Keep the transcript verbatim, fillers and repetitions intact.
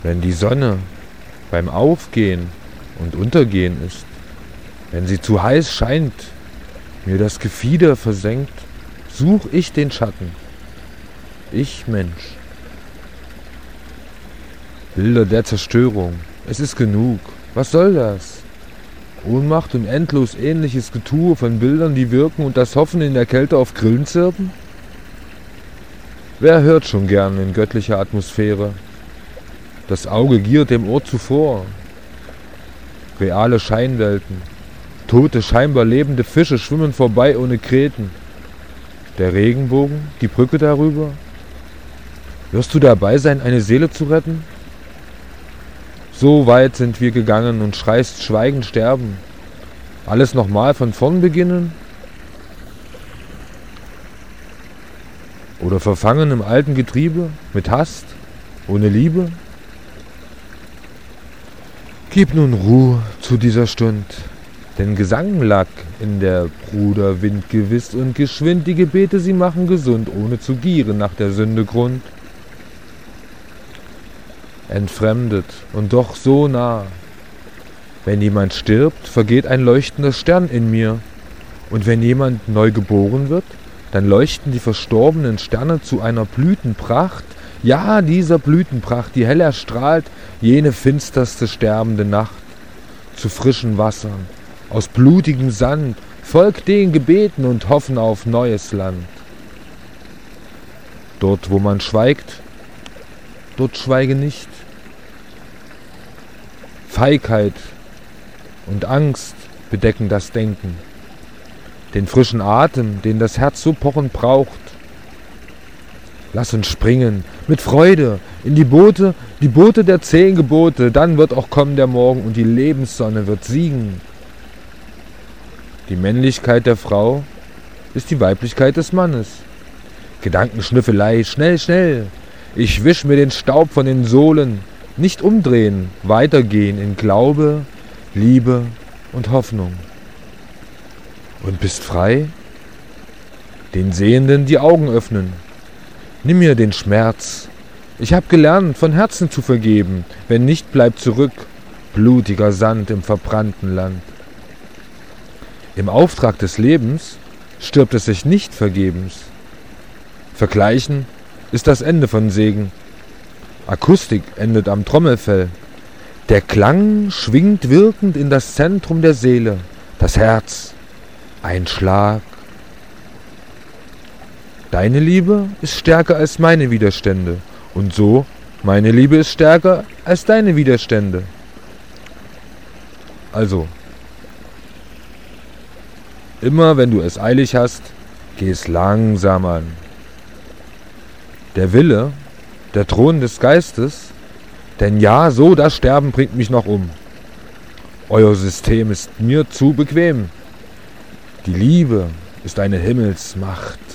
Wenn die Sonne beim Aufgehen und Untergehen ist, wenn sie zu heiß scheint, mir das Gefieder versenkt, such ich den Schatten. Ich Mensch. Bilder der Zerstörung. Es ist genug. Was soll das? Ohnmacht und endlos ähnliches Getue von Bildern, die wirken und das Hoffen in der Kälte auf Grillen zirpen? Wer hört schon gern in göttlicher Atmosphäre? Das Auge giert dem Ohr zuvor. Reale Scheinwelten. Tote, scheinbar lebende Fische schwimmen vorbei ohne Kreten. Der Regenbogen, die Brücke darüber. Wirst du dabei sein, eine Seele zu retten? So weit sind wir gegangen und schreist schweigend sterben. Alles nochmal von vorn beginnen? Oder verfangen im alten Getriebe, mit Hast, ohne Liebe? Gib nun Ruhe zu dieser Stund, denn Gesang lag in der Bruder Wind gewiss und geschwind die Gebete sie machen gesund, ohne zu gieren nach der Sünde Grund. Entfremdet und doch so nah. Wenn jemand stirbt, vergeht ein leuchtender Stern in mir. Und wenn jemand neu geboren wird, dann leuchten die verstorbenen Sterne zu einer Blütenpracht. Ja, dieser Blütenpracht, die hell erstrahlt jene finsterste sterbende Nacht. Zu frischen Wassern, aus blutigem Sand, folgt den Gebeten und hoffen auf neues Land. Dort, wo man schweigt, dort schweige nicht. Feigheit und Angst bedecken das Denken, den frischen Atem, den das Herz so pochend braucht. Lass uns springen, mit Freude, in die Boote, die Boote der zehn Gebote, dann wird auch kommen der Morgen und die Lebenssonne wird siegen. Die Männlichkeit der Frau ist die Weiblichkeit des Mannes. Gedankenschnüffelei, schnell, schnell, ich wisch mir den Staub von den Sohlen. Nicht umdrehen, weitergehen in Glaube, Liebe und Hoffnung. Und bist frei? Den Sehenden die Augen öffnen. Nimm mir den Schmerz. Ich hab gelernt, von Herzen zu vergeben. Wenn nicht, bleib zurück, blutiger Sand im verbrannten Land. Im Auftrag des Lebens stirbt es sich nicht vergebens. Vergleichen ist das Ende von Segen. Akustik endet am Trommelfell. Der Klang schwingt wirkend in das Zentrum der Seele, das Herz, ein Schlag. Deine Liebe ist stärker als meine Widerstände und so, meine Liebe ist stärker als deine Widerstände. Also, immer wenn du es eilig hast, geh es langsam an. Der Wille, der Thron des Geistes, denn ja, so das Sterben bringt mich noch um. Euer System ist mir zu bequem. Die Liebe ist eine Himmelsmacht.